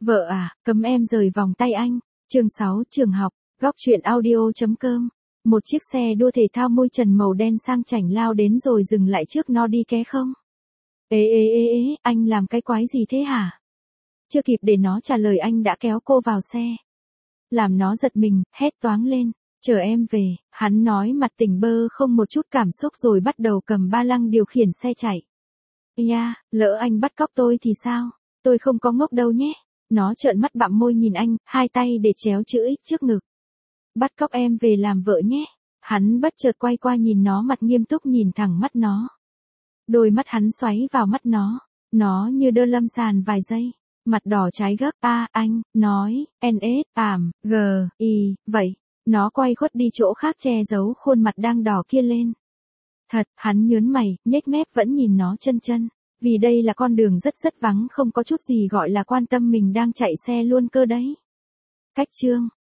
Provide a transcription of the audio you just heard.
Vợ à, cấm em rời vòng tay anh. Chương 6, trường học, góc truyện audio.com. Một chiếc xe đua thể thao mui trần màu đen sang chảnh lao đến rồi dừng lại trước nó đi ké không. Ê, anh làm cái quái gì thế hả? Chưa kịp để nó trả lời anh đã kéo cô vào xe. Làm nó giật mình, hét toáng lên. Chờ em về, hắn nói mặt tỉnh bơ không một chút cảm xúc rồi bắt đầu cầm ba lăng điều khiển xe chạy. Nha, lỡ anh bắt cóc tôi thì sao? Tôi không có ngốc đâu nhé. Nó trợn mắt bặm môi nhìn anh, hai tay để chéo chữ X trước ngực. Bắt cóc em về làm vợ nhé. Hắn bất chợt quay qua nhìn nó, mặt nghiêm túc nhìn thẳng mắt nó. Đôi mắt hắn xoáy vào mắt nó như đơ lâm sàn vài giây. Mặt đỏ trái gấc, anh, nói, vậy. Nó quay khuất đi chỗ khác che giấu khuôn mặt đang đỏ kia lên. Thật, hắn nhớn mày, nhếch mép vẫn nhìn nó chân. Vì đây là con đường rất vắng, không có chút gì gọi là quan tâm mình đang chạy xe luôn cơ đấy. Cách chương